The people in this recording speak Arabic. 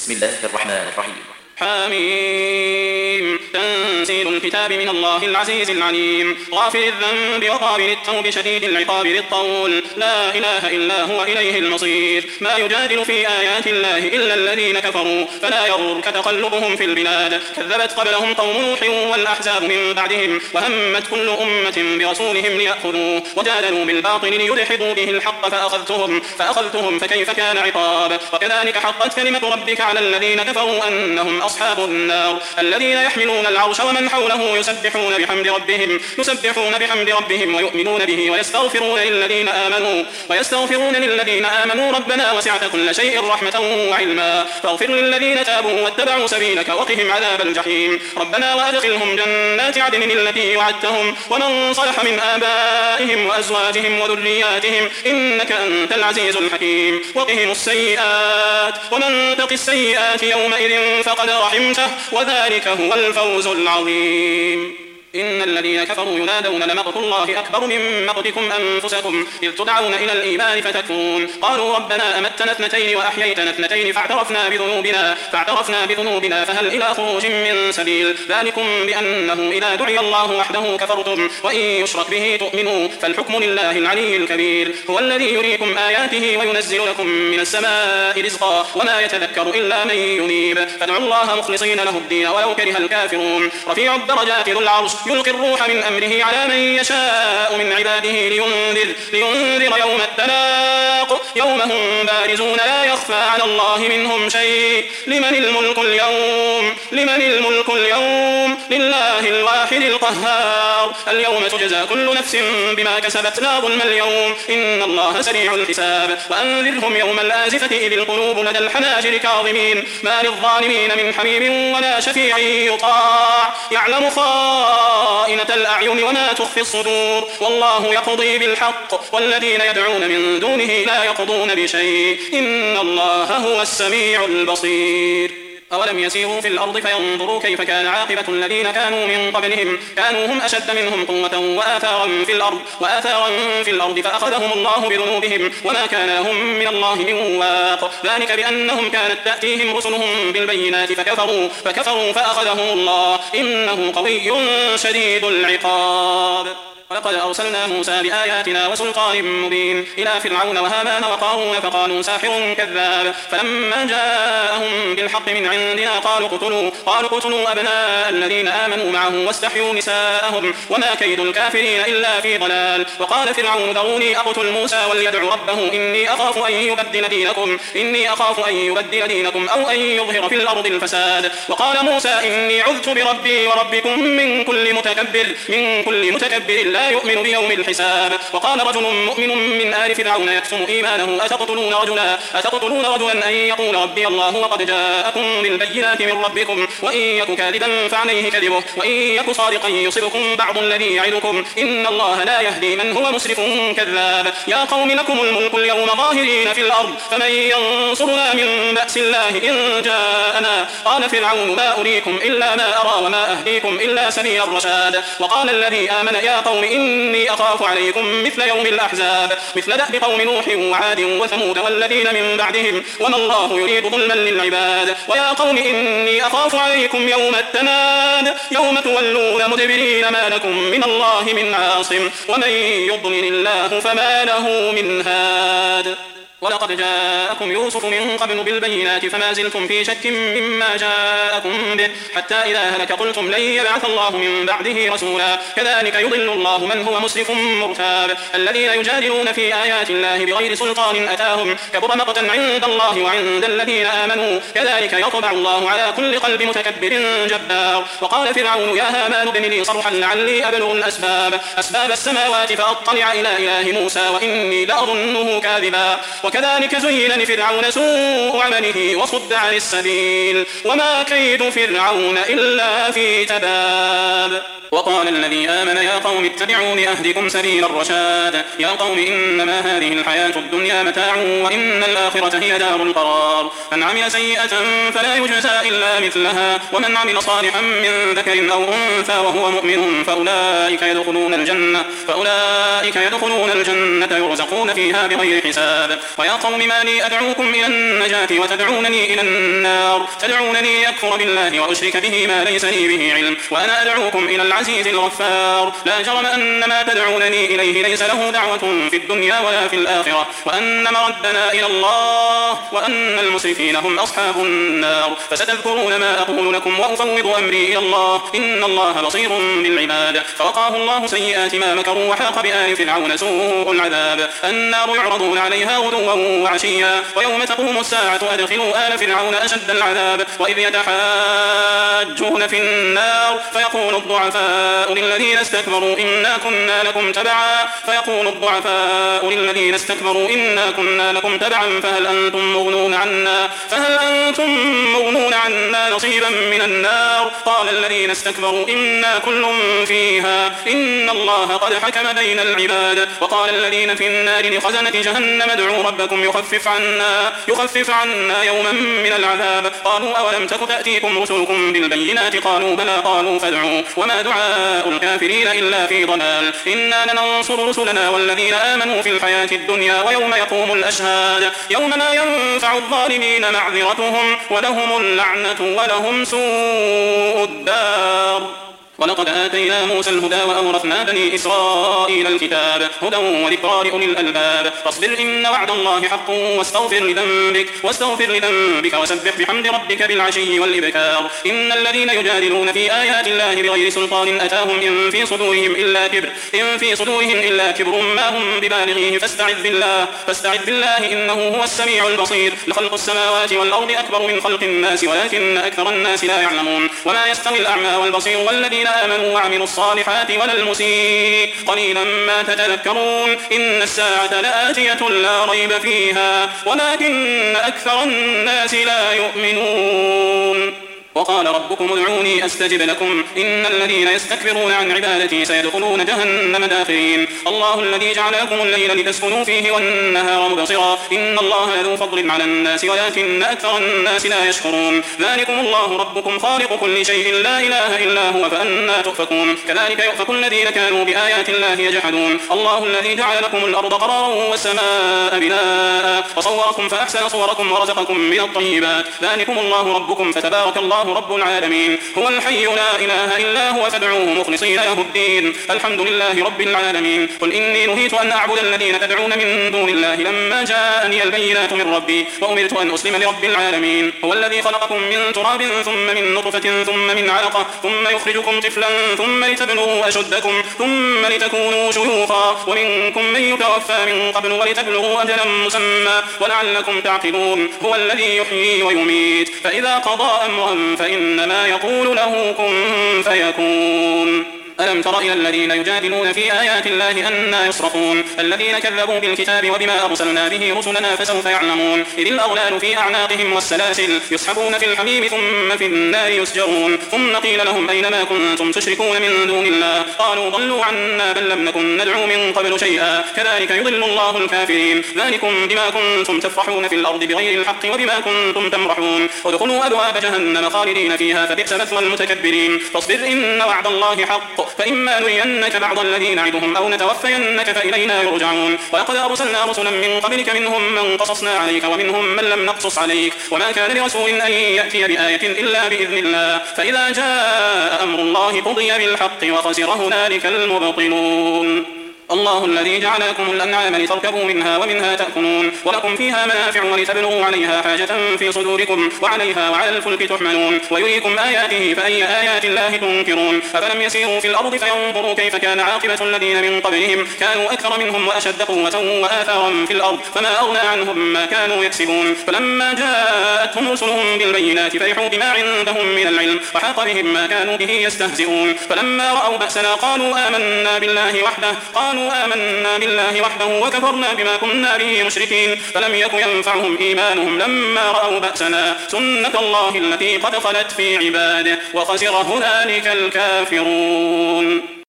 بسم الله الرحمن الرحيم. حميم. تنزيل الكتاب من الله العزيز العليم، غافر الذنب وقابل التوب شديد العقاب ذي الطول، لا إله إلا هو إليه المصير. ما يجادل في آيات الله إلا الذين كفروا، فلا يغرك تقلبهم في البلاد. كذبت قبلهم قوم نوح والأحزاب من بعدهم، وهمت كل أمة برسولهم ليأخذوه، وجادلوا بالباطل ليدحضوا به الحق فأخذتهم فكيف كان عقاب. وكذلك حقت كلمة ربك على الذين كفروا أنهم أصحاب النار، الذين يحملون العرش ومن حوله يسبحون بحمد ربهم ويؤمنون به ويستغفرون للذين آمنوا ربنا وسعت كل شيء رحمة وعلما فاغفر للذين تابوا واتبعوا سبيلك وقهم عذاب الجحيم. ربنا وأدخلهم جنات عدن التي وعدتهم ومن صلح من آبائهم وأزواجهم وذرياتهم إنك أنت العزيز الحكيم. وقهم السيئات ومن تق السيئات يومئذ فقد رحمته وذلك هو الفوز العظيم. إن الذين كفروا ينادون لمقت الله أكبر من مقتكم أنفسكم إذ تدعون إلى الإيمان فتكفرون. قالوا ربنا أمتنا اثنتين وأحييتنا اثنتين فاعترفنا بذنوبنا فهل إلى خروج من سبيل. ذلكم بأنه إذا دعي الله وحده كفرتم وإن يشرك به تؤمنوا فالحكم لله العلي الكبير. هو الذي يريكم آياته وينزل لكم من السماء رزقا وما يتذكر إلا من ينيب. فادعوا الله مخلصين له الدين ولو كره الكافرون. رفيع الدرجات ذو العرش يلقي الروح من أمره على من يشاء من عباده لينذر يوم التلاق يوم هم بارزون لا يخفى على الله منهم شيء. لمن الملك اليوم لله الواحد القهار. اليوم تجزى كل نفس بما كسبت لا ظلم اليوم إن الله سريع الحساب. وأنذرهم يوم الآزفة إذ القلوب لدى الحناجر كاظمين ما للظالمين من حميم ولا شفيع يطاع يعلم خائنة الأعين وما تخفي الصدور. والله يقضي بالحق والذين يدعون من دونه لا يقضون بشيء إن الله هو السميع البصير. أولم يسيروا في الأرض فينظروا كيف كان عاقبة الذين كانوا من قبلهم كانوا هم أشد منهم قوة وآثارا في الأرض فأخذهم الله بذنوبهم وما كان لهم من الله من واق. ذلك بأنهم كانت تأتيهم رسلهم بالبينات فكفروا فأخذهم الله إنه قوي شديد العقاب. ولقد أرسلنا موسى بآياتنا وسلطان مبين إلى فرعون وهامان وقارون فقالوا ساحر كذاب. فلما جاءهم بالحق من عندنا قالوا اقتلوا أبناء الذين آمنوا معه واستحيوا نساءهم وما كيد الكافرين إلا في ضلال. وقال فرعون ذروني أقتل موسى وليدع ربه إني أخاف أن يبدل دينكم أو أن يظهر في الأرض الفساد. وقال موسى إني عذت بربي وربكم من كل متكبر لا يؤمن بيوم الحساب. وقال رجل مؤمن من آل فرعون يكتم إيمانه أتقتلون رجلا أن يقول ربي الله وقد جاءكم بالبينات من ربكم وإن يك كاذبا فعليه كذبه وإن يك صادقا يصبكم بعض الذي يعدكم إن الله لا يهدي من هو مسرف كذاب. يا قوم لكم الملك اليوم ظاهرين في الأرض فمن ينصرنا من بأس الله إن جاءنا. قال فرعون ما أريكم إلا ما أرى وما أهديكم إلا سبيل الرشاد. وقال الذي آمن يا قوم إني أخاف عليكم مثل يوم الأحزاب مثل دأب قوم نوح وعاد وثمود والذين من بعدهم وما الله يريد ظلما للعباد. ويا قوم إني أخاف عليكم يوم التناد يوم تولون مدبرين ما لكم من الله من عاصم ومن يضلل الله فما له من هاد. ولقد جاءكم يوسف من قبل بالبينات فما زلتم في شك مما جاءكم به حتى إذا هلك قلتم لن يبعث الله من بعده رسولا. كذلك يضل الله من هو مسرف مرتاب. الذين يجادلون في آيات الله بغير سلطان أتاهم كبر مقتا عند الله وعند الذين آمنوا كذلك يطبع الله على كل قلب متكبر جبار. وقال فرعون يا هامان ابن لي صرحا لعلي أبلغ أسباب السماوات فأطلع إلى إله موسى وإني لأظنه كاذبا. وكذلك زين لفرعون سوء عمله وصد عن السبيل وما كيد فرعون إلا في تباب. وقال الذي آمن يا قوم اتبعون أهدكم سبيل الرشاد يا قوم إنما هذه الحياة الدنيا متاع وإن الآخرة هي دار القرار من عمل سيئة فلا يجزى إلا مثلها ومن عمل صالحا من ذكر أو أنثى وهو مؤمن فأولئك يدخلون الجنة يرزقون فيها بغير حساب ويا قوم ما لي أدعوكم إلى النجاة وتدعونني إلى النار تدعونني أكفر بالله وأشرك به ما ليس لي به علم وأنا أدعوكم إلى العزيز الغفار لا جرم أن ما تدعونني إليه ليس له دعوة في الدنيا ولا في الآخرة وأن مردنا إلى الله وأن المسرفين هم أصحاب النار فستذكرون ما أقول لكم وأفوض أمري إلى الله إن الله بصير بالعباد فوقاه الله سيئات ما مكروا وحاق بآل فرعون سوء العذاب النار يعرضون عليها غدوا وعشيا ويوم تقوم الساعة أدخلوا آل فرعون أشد العذاب وإذ يتحاجون في النار فيقول الضعفاء للذين استكبروا إنا كنا لكم تبعا فهل أنتم مغنون عنا نصيبا من النار قال الذين استكبروا إنا كل فيها إن الله قد حكم بين العباد وقال الذين في النار لخزنة جهنم ادعوا ربكم يخفف عنا يوما من العذاب قالوا أولم تك تأتيكم رسلكم بالبينات قالوا بلى قالوا فادعوا وما دعاء الكافرين إلا في ضلال إنا لننصر رسلنا والذين آمنوا في الحياة الدنيا ويوم يقوم الأشهاد يوم لا ينفع الظالمين معذرتهم ولهم اللعنة ولهم سوء الدار ولقد آتينا موسى الهدى وأورثنا بني إسرائيل الكتاب هدى وذكرى لأولي الألباب فاصبر إن وعد الله حق واستغفر لذنبك وسبح بحمد ربك بالعشي والإبكار إن الذين يجادلون في آيات الله بغير سلطان أتاهم إن في صدورهم إلا كبر ما هم ببالغيه فاستعذ بالله إنه هو السميع البصير لخلق السماوات والأرض أكبر من خلق الناس ولكن أكثر الناس لا يعلمون وما يستوي الأعمى والبصير والذين آمنوا وعملوا الصالحات ولا المسيء قليلا ما تتذكرون إن الساعة لآتية لا ريب فيها ولكن أكثر الناس لا يؤمنون وقال ربكم ادعوني أستجب لكم إن الذين يستكبرون عن عبادتي سيدخلون جهنم داخرين الله الذي جعل لكم الليل لتسكنوا فيه والنهار مبصرا إن الله لذو فضل على الناس ولكن أكثر الناس لا يشكرون ذلكم الله ربكم خالق كل شيء لا إله إلا هو فأنا تؤفكون كذلك يؤفك الذين كانوا بآيات الله يجحدون الله الذي جعل لكم الأرض قرارا والسماء بناء وصوركم فأحسن صوركم ورزقكم من الطيبات ذلكم الله ربكم فتبارك الله رب العالمين هو الحي لا إله إلا هو فادعوه مخلصين له الدين الحمد لله رب العالمين قل إني نهيت أن أعبد الذين تدعون من دون الله لما جاءني البينات من ربي وأمرت أن أسلم لرب العالمين هو الذي خلقكم من تراب ثم من نطفة ثم من علقة ثم يخرجكم طفلا ثم لتبلغوا أشدكم ثم لتكونوا شيوخا ومنكم من يتوفى من قبل ولتبلغوا أجلا مسمى ولعلكم تعقلون هو الذي يحيي ويميت فإذا قضى أمرا فإنما يقول له كن فيكون ألم تر إلى الذين يجادلون في آيات الله أنى يصرفون الذين كذبوا بالكتاب وبما أرسلنا به رسلنا فسوف يعلمون إذ الأغلال في أعناقهم والسلاسل يسحبون في الحميم ثم في النار يسجرون ثم قيل لهم أين ما كنتم تشركون من دون الله قالوا ضلوا عنا بل لم نكن ندعو من قبل شيئا كذلك يضل الله الكافرين ذلكم بما كنتم تفرحون في الأرض بغير الحق وبما كنتم تمرحون ادخلوا أبواب جهنم خالدين فيها فبئس مثوى المتكبرين فاصبر إن وعد الله حق فإما نرينك بعض الذي نعدهم أو نتوفينك فإلينا يرجعون ولقد أرسلنا رسلا من قبلك منهم من قصصنا عليك ومنهم من لم نقصص عليك وما كان لرسول أن يأتي بآية إلا بإذن الله فإذا جاء أمر الله قضي بالحق وخسر هنالك المبطلون الله الذي جعل لكم الأنعام لتركبوا منها ومنها تأكلون ولكم فيها منافع ولتبلغوا عليها حاجة في صدوركم وعليها وعلى الفلك تحملون ويريكم آياته فأي آيات الله تنكرون أفلم يسيروا في الأرض فينظروا كيف كان عاقبة الذين من قبلهم كانوا أكثر منهم وأشد قوة وآثارا في الأرض فما أغنى عنهم ما كانوا يكسبون فلما جاءتهم رسلهم بالبينات فرحوا بما عندهم من العلم وحاق بهم ما كانوا به يستهزئون فلما رأوا بأسنا قالوا آمنا بالله وحده قالوا قالوا آمنا بالله وحده وكفرنا بما كنا به مشركين فلم يك ينفعهم إيمانهم لما رأوا بأسنا سنة الله التي قد خلت في عباده وخسر هنالك الكافرون.